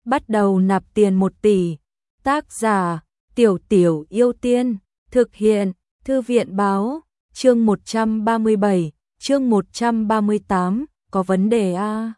bắt đầu nạp tiền 1 tỷ. Tác giả, Tiểu Tiểu Yêu Tiên, thực hiện, Thư viện báo, chương 137, chương 138, có vấn đề à?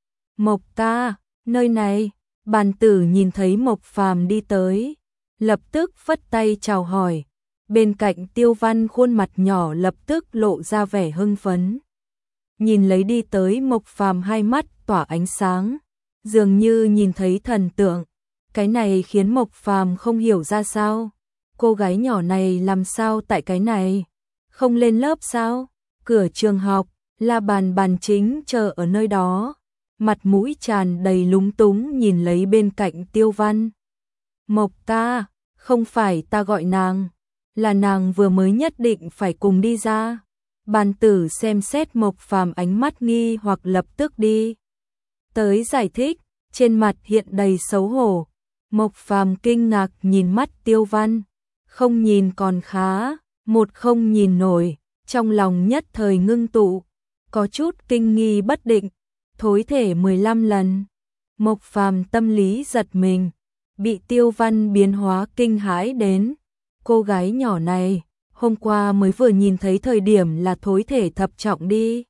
Mộc ca, nơi này, bàn tử nhìn thấy Mộc Phàm đi tới, lập tức phất tay chào hỏi. Bên cạnh Tiêu Văn khuôn mặt nhỏ lập tức lộ ra vẻ hưng phấn. Nhìn lấy đi tới Mộc Phàm, hai mắt tỏa ánh sáng, dường như nhìn thấy thần tượng. Cái này khiến Mộc Phàm không hiểu ra sao. Cô gái nhỏ này làm sao tại cái này? Không lên lớp sao? Cửa trường học, La Bàn Bàn chính chờ ở nơi đó, mặt mũi tràn đầy lúng túng nhìn lấy bên cạnh Tiêu Văn. Mộc ca, không phải ta gọi nàng, là nàng vừa mới nhất định phải cùng đi ra. Bàn tử xem xét Mộc Phàm ánh mắt nghi hoặc lập tức đi tới giải thích, trên mặt hiện đầy xấu hổ. Mộc Phàm kinh ngạc nhìn mắt Tiêu Văn, không nhìn còn khá, một không nhìn nổi, trong lòng nhất thời ngưng tụ, có chút kinh nghi bất định. Thối thể 15 lần. Mộc Phàm tâm lý giật mình, bị Tiêu Văn biến hóa kinh hãi đến. Cô gái nhỏ này, hôm qua mới vừa nhìn thấy thời điểm là thối thể thập trọng đi.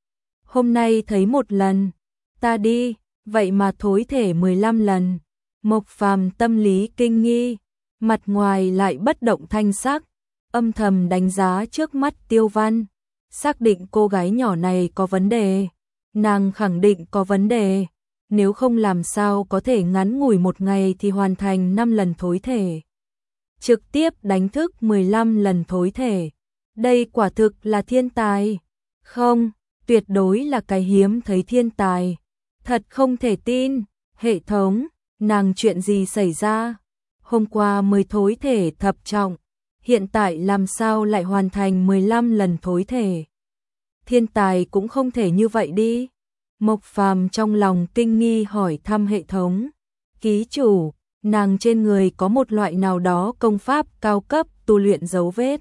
Hôm nay thấy 1 lần, ta đi, vậy mà thối thể 15 lần. Mộc Phàm tâm lý kinh nghi, mặt ngoài lại bất động thanh sắc, âm thầm đánh giá trước mắt Tiêu Văn, xác định cô gái nhỏ này có vấn đề. Nàng khẳng định có vấn đề, nếu không làm sao có thể ngắn ngủi 1 ngày thì hoàn thành 5 lần thối thể. Trực tiếp đánh thức 15 lần thối thể. Đây quả thực là thiên tài. Không, tuyệt đối là cái hiếm thấy thiên tài. Thật không thể tin. Hệ thống, nàng chuyện gì xảy ra? Hôm qua mới thối thể thập trọng, hiện tại làm sao lại hoàn thành 15 lần thối thể? Thiên tài cũng không thể như vậy đi. Mộc Phàm trong lòng kinh nghi hỏi thăm hệ thống. Ký chủ, nàng trên người có một loại nào đó công pháp cao cấp tu luyện dấu vết.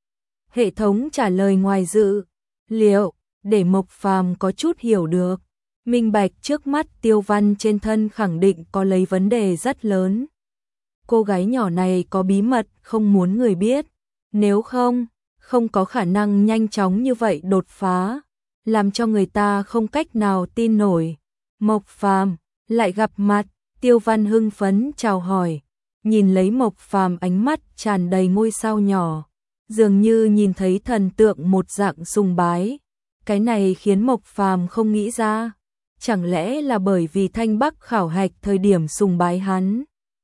Hệ thống trả lời ngoài dự liệu, để Mộc Phàm có chút hiểu được. Minh bạch trước mắt Tiêu Văn trên thân khẳng định có lấy vấn đề rất lớn. Cô gái nhỏ này có bí mật không muốn người biết, nếu không, không có khả năng nhanh chóng như vậy đột phá, làm cho người ta không cách nào tin nổi. Mộc Phàm lại gặp mặt, Tiêu Văn hưng phấn chào hỏi, nhìn lấy Mộc Phàm ánh mắt tràn đầy ngôi sao nhỏ, dường như nhìn thấy thần tượng một dạng sùng bái. Cái này khiến Mộc Phàm không nghĩ ra, chẳng lẽ là bởi vì Thanh Bắc khảo hạch thời điểm sùng bái hắn?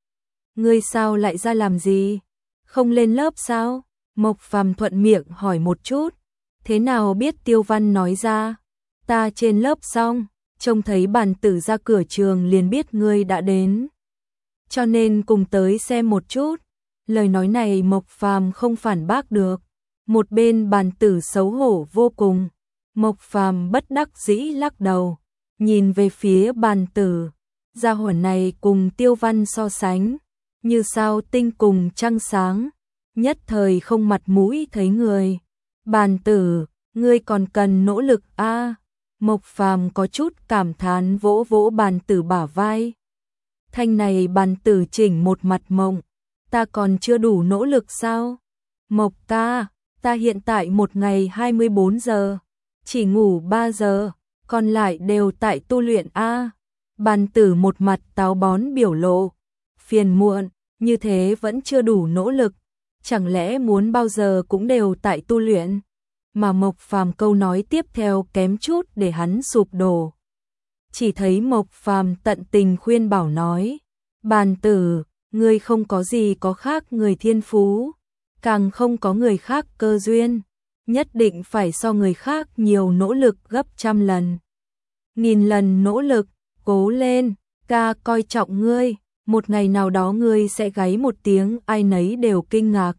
Ngươi sao lại ra làm gì? Không lên lớp sao? Mộc Phàm thuận miệng hỏi một chút, thế nào biết Tiêu Văn nói ra, ta trên lớp xong, trông thấy bàn tử ra cửa trường liền biết ngươi đã đến, cho nên cùng tới xem một chút. Lời nói này Mộc Phàm không phản bác được, một bên bàn tử xấu hổ vô cùng. Mộc Phàm bất đắc dĩ lắc đầu, nhìn về phía bàn tử, gia hỏa này cùng Tiêu Văn so sánh, như sao tinh cùng trăng sáng, nhất thời không mặt mũi thấy người. Bàn tử, ngươi còn cần nỗ lực a. Mộc Phàm có chút cảm thán vỗ vỗ bàn tử bả vai. Thanh này bàn tử chỉnh một mặt mộng, ta còn chưa đủ nỗ lực sao? Mộc ca, ta hiện tại một ngày 24 giờ, chỉ ngủ 3 giờ, còn lại đều tại tu luyện a. Bàn tử một mặt táo bón biểu lộ, phiền muộn, như thế vẫn chưa đủ nỗ lực, chẳng lẽ muốn bao giờ cũng đều tại tu luyện? Mà Mộc Phàm câu nói tiếp theo kém chút để hắn sụp đổ. Chỉ thấy Mộc Phàm tận tình khuyên bảo nói, bàn tử, ngươi không có gì có khác người thiên phú, càng không có người khác cơ duyên, nhất định phải so người khác nhiều nỗ lực gấp 100 lần. 1000 lần nỗ lực, cố lên, ca coi trọng ngươi, một ngày nào đó ngươi sẽ gáy một tiếng ai nấy đều kinh ngạc.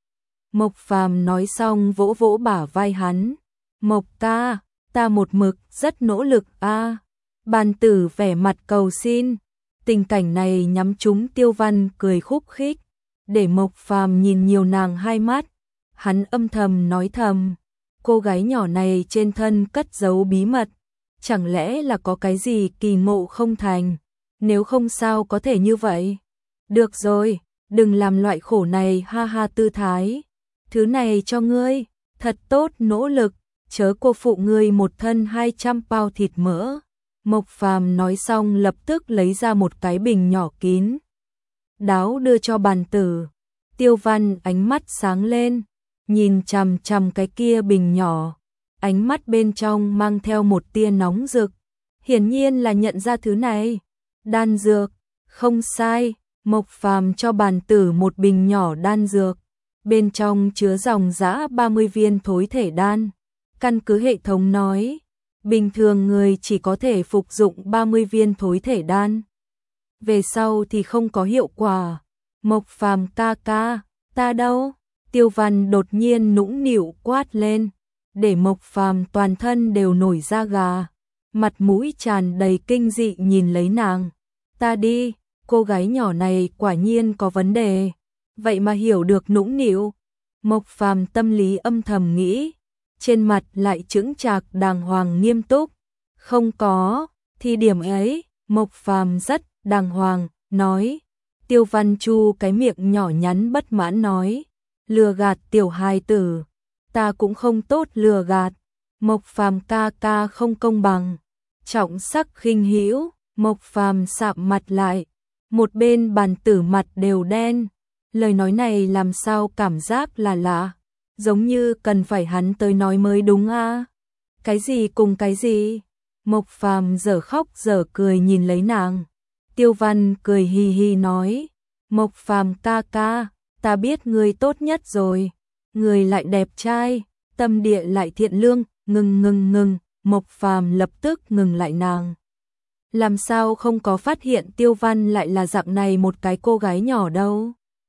Mộc Phàm nói xong vỗ vỗ bả vai hắn, Mộc ca, ta một mực rất nỗ lực a. Bàn tử vẻ mặt cầu xin, tình cảnh này nhắm trúng Tiêu Văn cười khúc khích, để Mộc Phàm nhìn nhiều nàng hai mắt, hắn âm thầm nói thầm, cô gái nhỏ này trên thân cất giấu bí mật, chẳng lẽ là có cái gì kỳ ngộ không thành, nếu không sao có thể như vậy. Được rồi, đừng làm loại khổ này ha ha tư thái. Thứ này cho ngươi, thật tốt nỗ lực, chớ cô phụ ngươi một thân 200 bao thịt mỡ. Mộc Phàm nói xong lập tức lấy ra một cái bình nhỏ kín đáo đưa cho bàn tử. Tiêu Văn ánh mắt sáng lên, nhìn chằm chằm cái kia bình nhỏ, ánh mắt bên trong mang theo một tia nóng rực, hiển nhiên là nhận ra thứ này. Đan dược, không sai, Mộc Phàm cho bàn tử một bình nhỏ đan dược, bên trong chứa dòng dã 30 viên thối thể đan. Căn cứ hệ thống nói, bình thường người chỉ có thể phục dụng 30 viên thối thể đan. Về sau thì không có hiệu quả. Mộc Phàm ca ca, ta đâu? Tiêu Văn đột nhiên nũng nịu quát lên, để Mộc Phàm toàn thân đều nổi da gà, mặt mũi tràn đầy kinh dị nhìn lấy nàng. Ta đi, cô gái nhỏ này quả nhiên có vấn đề, vậy mà hiểu được nũng nịu. Mộc Phàm tâm lý âm thầm nghĩ, trên mặt lại chững chạc đàng hoàng nghiêm túc. Không có, thì điểm ấy, Mộc Phàm rất đàng hoàng, nói. Tiêu Văn chu cái miệng nhỏ nhắn bất mãn nói, lừa gạt tiểu hài tử, ta cũng không tốt lừa gạt. Mộc Phàm ca ca không công bằng. Trọng sắc khinh hữu, Mộc Phàm sạm mặt lại, một bên bàn tử mặt đều đen. Lời nói này làm sao cảm giác là lạ, giống như cần phải hắn tới nói mới đúng a. Cái gì cùng cái gì? Mộc Phàm dở khóc dở cười nhìn lấy nàng. Tiêu Văn cười hi hi nói, Mộc Phàm ca ca, ta biết ngươi tốt nhất rồi, người lại đẹp trai, tâm địa lại thiện lương. Ngừng, Mộc Phàm lập tức ngừng lại nàng. Làm sao không có phát hiện Tiêu Văn lại là dạng này một cái cô gái nhỏ đâu.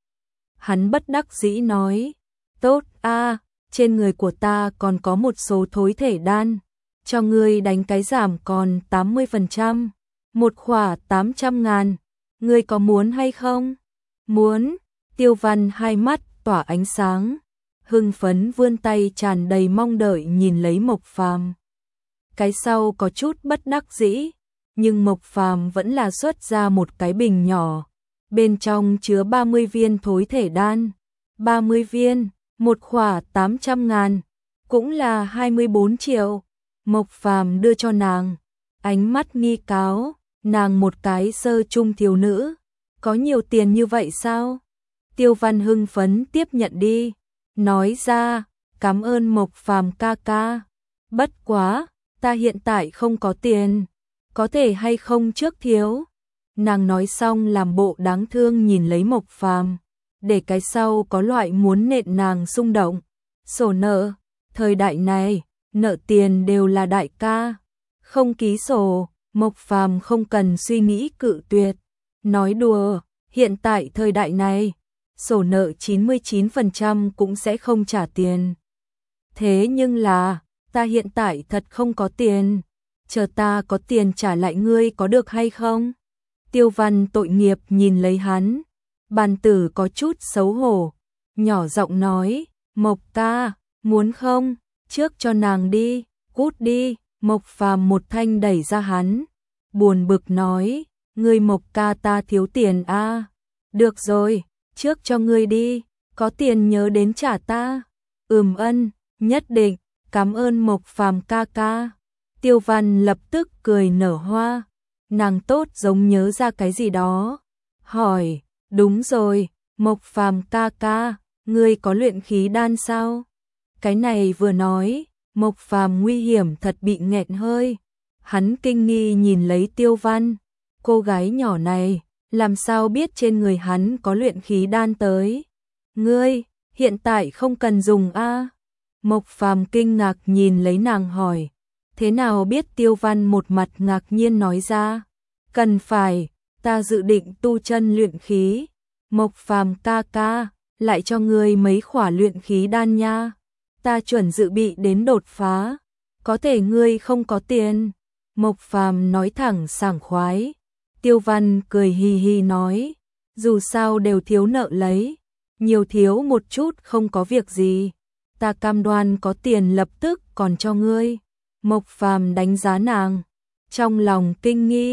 Hắn bất đắc dĩ nói, tốt a, trên người của ta còn có một số thối thể đan, cho ngươi đánh cái giảm còn 80%, một khỏa 800.000, ngươi có muốn hay không? Muốn. Tiêu Văn hai mắt tỏa ánh sáng, hưng phấn vươn tay tràn đầy mong đợi nhìn lấy Mộc Phàm. Cái sau có chút bất đắc dĩ, nhưng Mộc Phàm vẫn là xuất ra một cái bình nhỏ, bên trong chứa 30 viên thối thể đan. 30 viên, một khỏa 800.000, cũng là 24 triệu. Mộc Phàm đưa cho nàng, ánh mắt nghi cáo, nàng một cái sơ trung thiếu nữ, có nhiều tiền như vậy sao? Tiêu Văn hưng phấn tiếp nhận đi, nói ra, cảm ơn Mộc Phàm ca ca. Bất quá, ta hiện tại không có tiền, có thể hay không trước thiếu? Nàng nói xong làm bộ đáng thương nhìn lấy Mộc Phàm, để cái sau có loại muốn nện nàng xung động. Sổ nợ, thời đại này, nợ tiền đều là đại ca. Không ký sổ, Mộc Phàm không cần suy nghĩ cự tuyệt. Nói đùa, hiện tại thời đại này, sổ nợ 99% cũng sẽ không trả tiền. Thế nhưng là, ta hiện tại thật không có tiền, chờ ta có tiền trả lại ngươi có được hay không? Tiêu Văn tội nghiệp nhìn lấy hắn, bàn tử có chút xấu hổ, nhỏ giọng nói, Mộc ca, muốn không, trước cho nàng đi, cút đi. Mộc Phàm một thanh đẩy ra hắn, buồn bực nói, ngươi Mộc ca ta thiếu tiền a. Được rồi, trước cho ngươi đi, có tiền nhớ đến trả ta. Ân, nhất định, cảm ơn Mộc Phàm ca ca. Tiêu Văn lập tức cười nở hoa, nàng tốt giống nhớ ra cái gì đó, hỏi, đúng rồi, Mộc Phàm ca ca, ngươi có luyện khí đan sao? Cái này vừa nói, Mộc Phàm nguy hiểm thật bị nghẹn hơi, hắn kinh nghi nhìn lấy Tiêu Văn, cô gái nhỏ này, làm sao biết trên người hắn có luyện khí đan tới? Ngươi, hiện tại không cần dùng a. Mộc Phàm kinh ngạc nhìn lấy nàng hỏi, thế nào biết? Tiêu Văn một mặt ngạc nhiên nói ra, cần phải, ta dự định tu chân luyện khí. Mộc Phàm ca ca, lại cho ngươi mấy khỏa luyện khí đan nha, ta chuẩn dự bị đến đột phá, có thể ngươi không có tiền. Mộc Phàm nói thẳng sảng khoái. Tiêu Văn cười hi hi nói, dù sao đều thiếu nợ lấy, nhiều thiếu một chút không có việc gì, ta cam đoan có tiền lập tức còn cho ngươi. Mộc Phàm đánh giá nàng, trong lòng kinh nghi,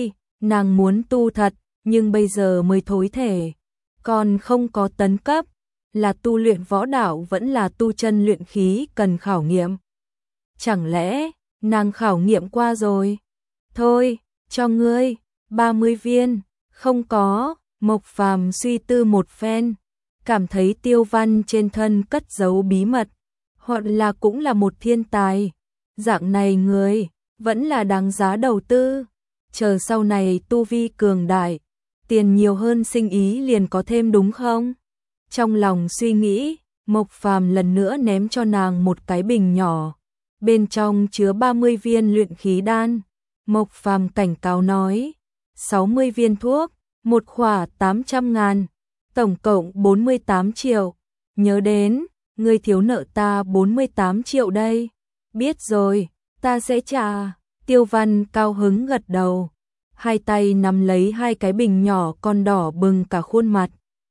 nàng muốn tu thật, nhưng bây giờ mới thối thể, còn không có tấn cấp, là tu luyện võ đạo vẫn là tu chân luyện khí cần khảo nghiệm. Chẳng lẽ, nàng khảo nghiệm qua rồi? Thôi, cho ngươi, 30 viên, không có, Mộc Phàm suy tư một phen, cảm thấy Tiêu Văn trên thân cất giấu bí mật, hoặc là cũng là một thiên tài, dạng này người, vẫn là đáng giá đầu tư, chờ sau này tu vi cường đại, tiền nhiều hơn sinh ý liền có thêm đúng không? Trong lòng suy nghĩ, Mộc Phàm lần nữa ném cho nàng một cái bình nhỏ, bên trong chứa 30 viên luyện khí đan. Mộc Phàm cảnh cáo nói, 60 viên thuốc, một khỏa 800.000, tổng cộng 48 triệu. Nhớ đến, ngươi thiếu nợ ta 48 triệu đây. Biết rồi, ta sẽ trả. Tiêu Văn cao hứng gật đầu, hai tay nắm lấy hai cái bình nhỏ con đỏ bừng cả khuôn mặt.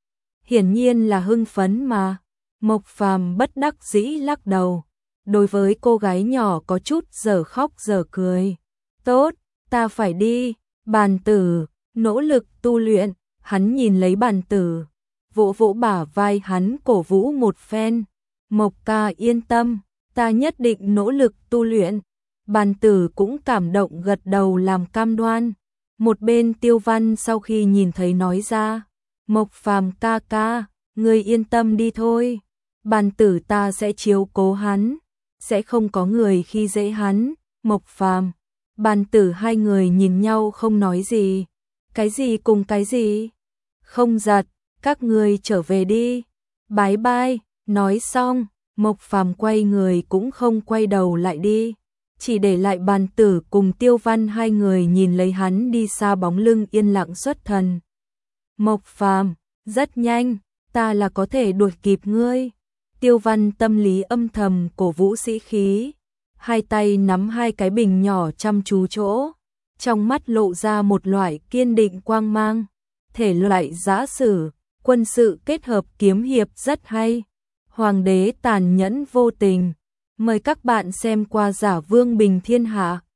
Hiển nhiên là hưng phấn mà. Mộc Phàm bất đắc dĩ lắc đầu, đối với cô gái nhỏ có chút dở khóc dở cười. Tốt, ta phải đi. Bàn tử, nỗ lực tu luyện. Hắn nhìn lấy bàn tử, vỗ vỗ bả vai hắn cổ vũ một phen. Mộc ca yên tâm, ta nhất định nỗ lực tu luyện. Bàn tử cũng cảm động gật đầu làm cam đoan. Một bên Tiêu Văn sau khi nhìn thấy nói ra, Mộc Phàm ca ca, ngươi yên tâm đi thôi. Bàn tử ta sẽ chiếu cố hắn, sẽ không có người khi dễ hắn. Mộc Phàm, bàn tử hai người nhìn nhau không nói gì. Cái gì cùng cái gì? Không giật, các người trở về đi. Bái bai, nói xong, Mộc Phàm quay người cũng không quay đầu lại đi, chỉ để lại bàn tử cùng Tiêu Văn hai người nhìn lấy hắn đi xa bóng lưng yên lặng xuất thần. Mộc Phàm, rất nhanh, ta là có thể đuổi kịp ngươi. Tiêu Văn tâm lý âm thầm cổ vũ sĩ khí, hai tay nắm hai cái bình nhỏ chăm chú chỗ, trong mắt lộ ra một loại kiên định quang mang. Thể loại giã sử, quân sự kết hợp kiếm hiệp rất hay. Hoàng đế tàn nhẫn vô tình. Mời các bạn xem qua Giả Vương Bình Thiên Hạ.